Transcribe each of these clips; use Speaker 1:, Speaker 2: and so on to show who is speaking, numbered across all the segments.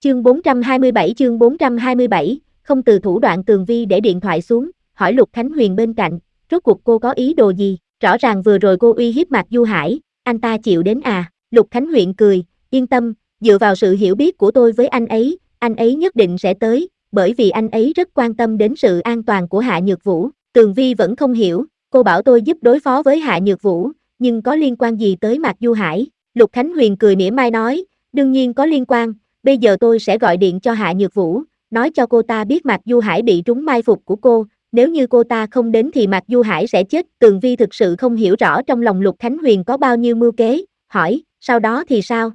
Speaker 1: Chương 427, không từ thủ đoạn. Tường Vi để điện thoại xuống, hỏi Lục Khánh Huyền bên cạnh, rốt cuộc cô có ý đồ gì? Rõ ràng vừa rồi cô uy hiếp Mạc Du Hải, anh ta chịu đến à? Lục Khánh Huyền cười, yên tâm, dựa vào sự hiểu biết của tôi với anh ấy nhất định sẽ tới, bởi vì anh ấy rất quan tâm đến sự an toàn của Hạ Nhược Vũ. Tường Vi vẫn không hiểu, cô bảo tôi giúp đối phó với Hạ Nhược Vũ, nhưng có liên quan gì tới Mạc Du Hải? Lục Khánh Huyền cười mỉa mai nói, đương nhiên có liên quan, bây giờ tôi sẽ gọi điện cho Hạ Nhược Vũ, nói cho cô ta biết Mạc Du Hải bị trúng mai phục của cô, nếu như cô ta không đến thì Mạc Du Hải sẽ chết. Tường Vi thực sự không hiểu rõ trong lòng Lục Khánh Huyền có bao nhiêu mưu kế, hỏi, sau đó thì sao?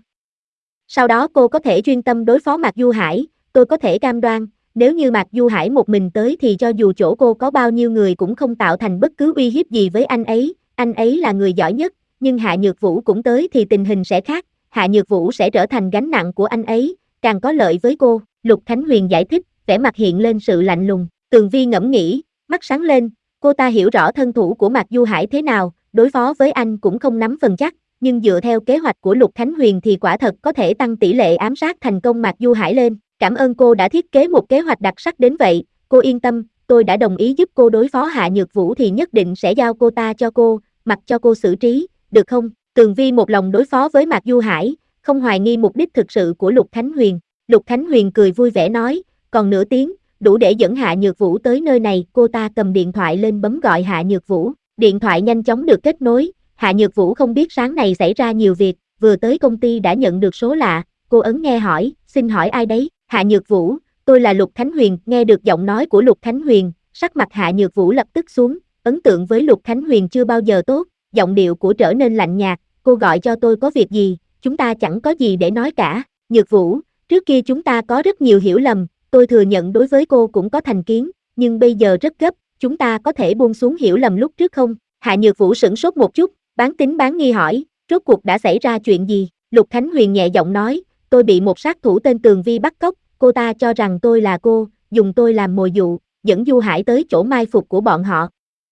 Speaker 1: Sau đó cô có thể chuyên tâm đối phó Mạc Du Hải, tôi có thể cam đoan, nếu như Mạc Du Hải một mình tới thì cho dù chỗ cô có bao nhiêu người cũng không tạo thành bất cứ uy hiếp gì với anh ấy là người giỏi nhất, nhưng Hạ Nhược Vũ cũng tới thì tình hình sẽ khác, Hạ Nhược Vũ sẽ trở thành gánh nặng của anh ấy, càng có lợi với cô. Lục Khánh Huyền giải thích, vẻ mặt hiện lên sự lạnh lùng. Tường Vi ngẫm nghĩ, mắt sáng lên, cô ta hiểu rõ thân thủ của Mạc Du Hải thế nào, đối phó với anh cũng không nắm phần chắc, nhưng dựa theo kế hoạch của Lục Khánh Huyền thì quả thật có thể tăng tỷ lệ ám sát thành công Mạc Du Hải lên. Cảm ơn cô đã thiết kế một kế hoạch đặc sắc đến vậy, cô yên tâm, tôi đã đồng ý giúp cô đối phó Hạ Nhược Vũ thì nhất định sẽ giao cô ta cho cô, mặc cho cô xử trí, được không? Tường Vi một lòng đối phó với Mạc Du Hải, không hoài nghi mục đích thực sự của Lục Khánh Huyền. Lục Khánh Huyền cười vui vẻ nói, còn nửa tiếng, đủ để dẫn Hạ Nhược Vũ tới nơi này. Cô ta cầm điện thoại lên bấm gọi Hạ Nhược Vũ, điện thoại nhanh chóng được kết nối. Hạ Nhược Vũ không biết sáng này xảy ra nhiều việc, vừa tới công ty đã nhận được số lạ, cô ấn nghe hỏi, xin hỏi ai đấy? Hạ Nhược Vũ, tôi là Lục Khánh Huyền. Nghe được giọng nói của Lục Khánh Huyền, sắc mặt Hạ Nhược Vũ lập tức xuống, ấn tượng với Lục Khánh Huyền chưa bao giờ tốt, giọng điệu của trở nên lạnh nhạt, cô gọi cho tôi có việc gì, chúng ta chẳng có gì để nói cả. Nhược Vũ, trước kia chúng ta có rất nhiều hiểu lầm, tôi thừa nhận đối với cô cũng có thành kiến, nhưng bây giờ rất gấp, chúng ta có thể buông xuống hiểu lầm lúc trước không? Hạ Nhược Vũ sửng sốt một chút, bán tín bán nghi hỏi, rốt cuộc đã xảy ra chuyện gì? Lục Khánh Huyền nhẹ giọng nói, tôi bị một sát thủ tên Tường Vi bắt cóc, cô ta cho rằng tôi là cô, dùng tôi làm mồi dụ, dẫn Du Hải tới chỗ mai phục của bọn họ.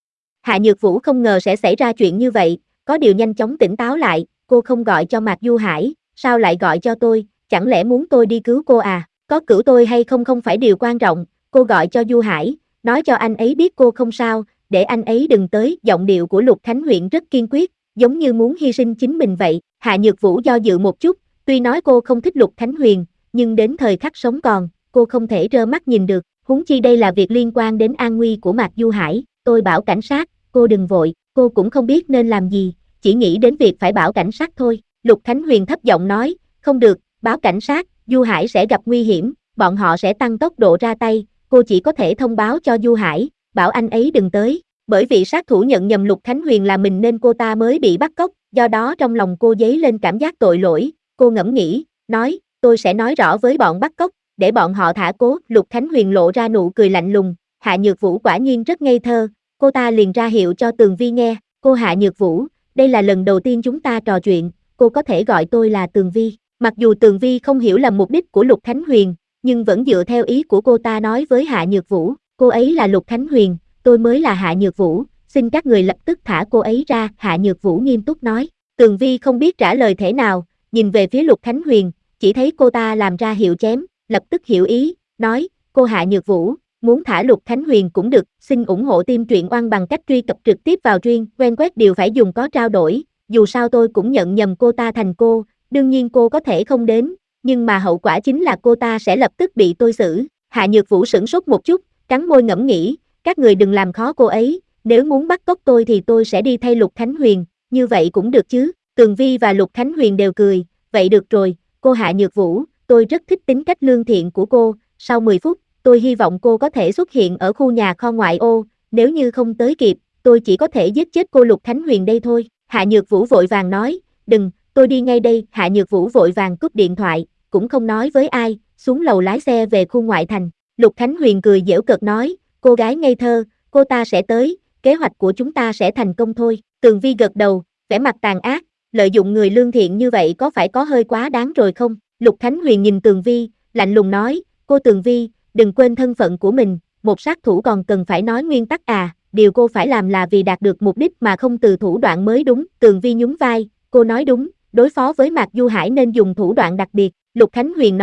Speaker 1: Hạ Nhược Vũ không ngờ sẽ xảy ra chuyện như vậy, có điều nhanh chóng tỉnh táo lại, cô không gọi cho Mạc Du Hải, sao lại gọi cho tôi, chẳng lẽ muốn tôi đi cứu cô à? Có cứu tôi hay không không phải điều quan trọng, cô gọi cho Du Hải, nói cho anh ấy biết cô không sao, để anh ấy đừng tới. Giọng điệu của Lục Khánh Huyền rất kiên quyết, giống như muốn hy sinh chính mình vậy. Hạ Nhược Vũ do dự một chút, tuy nói cô không thích Lục Khánh Huyền, nhưng đến thời khắc sống còn, cô không thể trơ mắt nhìn được, huống chi đây là việc liên quan đến an nguy của Mạc Du Hải. Tôi bảo cảnh sát, cô đừng vội, cô cũng không biết nên làm gì, chỉ nghĩ đến việc phải bảo cảnh sát thôi. Lục Khánh Huyền thấp giọng nói, không được, báo cảnh sát, Du Hải sẽ gặp nguy hiểm, bọn họ sẽ tăng tốc độ ra tay, cô chỉ có thể thông báo cho Du Hải, bảo anh ấy đừng tới. Bởi vì sát thủ nhận nhầm Lục Khánh Huyền là mình nên cô ta mới bị bắt cóc, do đó trong lòng cô dấy lên cảm giác tội lỗi, cô ngẫm nghĩ, nói, tôi sẽ nói rõ với bọn bắt cóc, để bọn họ thả cố. Lục Khánh Huyền lộ ra nụ cười lạnh lùng, Hạ Nhược Vũ quả nhiên rất ngây thơ, cô ta liền ra hiệu cho Tường Vi nghe, cô Hạ Nhược Vũ, đây là lần đầu tiên chúng ta trò chuyện, cô có thể gọi tôi là Tường Vi. Mặc dù Tường Vi không hiểu lầm mục đích của Lục Khánh Huyền, nhưng vẫn dựa theo ý của cô ta nói với Hạ Nhược Vũ, cô ấy là Lục Khánh Huyền, tôi mới là Hạ Nhược Vũ, xin các người lập tức thả cô ấy ra. Hạ Nhược Vũ nghiêm túc nói. Tường Vi không biết trả lời thế nào, nhìn về phía Lục Khánh Huyền, chỉ thấy cô ta làm ra hiệu chém, lập tức hiểu ý, nói, cô Hạ Nhược Vũ, muốn thả Lục Khánh Huyền cũng được, xin ủng hộ team truyện oan bằng cách truy cập trực tiếp vào Duyên, quen quét đều phải dùng có trao đổi, dù sao tôi cũng nhận nhầm cô ta thành cô, đương nhiên cô có thể không đến, nhưng mà hậu quả chính là cô ta sẽ lập tức bị tôi xử. Hạ Nhược Vũ sửng sốt một chút, cắn môi ngẫm nghĩ, các người đừng làm khó cô ấy, nếu muốn bắt cóc tôi thì tôi sẽ đi thay Lục Khánh Huyền, như vậy cũng được chứ. Tường Vi và Lục Khánh Huyền đều cười, vậy được rồi, cô Hạ Nhược Vũ, tôi rất thích tính cách lương thiện của cô, sau 10 phút, tôi hy vọng cô có thể xuất hiện ở khu nhà kho ngoại ô, nếu như không tới kịp, tôi chỉ có thể giết chết cô Lục Khánh Huyền đây thôi. Hạ Nhược Vũ vội vàng nói, đừng, tôi đi ngay đây. Hạ Nhược Vũ vội vàng cúp điện thoại, cũng không nói với ai, xuống lầu lái xe về khu ngoại thành. Lục Khánh Huyền cười giễu cợt nói, cô gái ngây thơ, cô ta sẽ tới, kế hoạch của chúng ta sẽ thành công thôi. Tường Vi gật đầu, vẻ mặt tàn ác, lợi dụng người lương thiện như vậy có phải có hơi quá đáng rồi không? Lục Khánh Huyền nhìn Tường Vi, lạnh lùng nói, cô Tường Vi, đừng quên thân phận của mình, một sát thủ còn cần phải nói nguyên tắc à, điều cô phải làm là vì đạt được mục đích mà không từ thủ đoạn mới đúng. Tường Vi nhún vai, cô nói đúng, đối phó với Mạc Du Hải nên dùng thủ đoạn đặc biệt. Lục Khánh Huyền nói,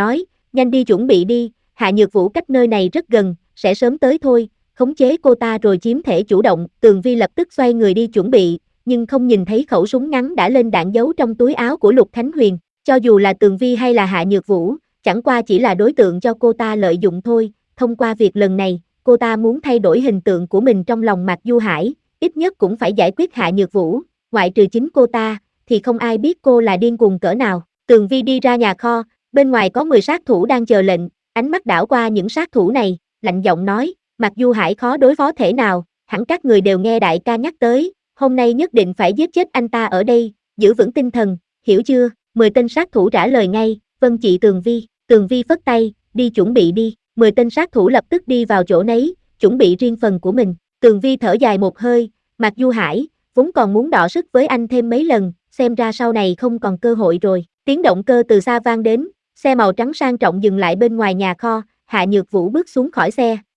Speaker 1: nhanh đi chuẩn bị đi, Hạ Nhược Vũ cách nơi này rất gần, sẽ sớm tới thôi, khống chế cô ta rồi chiếm thể chủ động, Tường Vi lập tức xoay người đi chuẩn bị, nhưng không nhìn thấy khẩu súng ngắn đã lên đạn giấu trong túi áo của Lục Khánh Huyền, cho dù là Tường Vi hay là Hạ Nhược Vũ, chẳng qua chỉ là đối tượng cho cô ta lợi dụng thôi, thông qua việc lần này, cô ta muốn thay đổi hình tượng của mình trong lòng Mạc Du Hải, ít nhất cũng phải giải quyết Hạ Nhược Vũ, ngoại trừ chính cô ta, thì không ai biết cô là điên cuồng cỡ nào. Tường Vi đi ra nhà kho, bên ngoài có 10 sát thủ đang chờ lệnh, ánh mắt đảo qua những sát thủ này, lạnh giọng nói, Mạc Du Hải khó đối phó thể nào, hẳn các người đều nghe đại ca nhắc tới, hôm nay nhất định phải giết chết anh ta ở đây, giữ vững tinh thần, hiểu chưa? 10 tên sát thủ trả lời ngay, vâng chị Tường Vi phất tay, đi chuẩn bị đi, 10 tên sát thủ lập tức đi vào chỗ nấy, chuẩn bị riêng phần của mình, Tường Vi thở dài một hơi, Mạc Du Hải, vốn còn muốn đọ sức với anh thêm mấy lần, xem ra sau này không còn cơ hội rồi, tiếng động cơ từ xa vang đến, xe màu trắng sang trọng dừng lại bên ngoài nhà kho, Hạ Nhược Vũ bước xuống khỏi xe,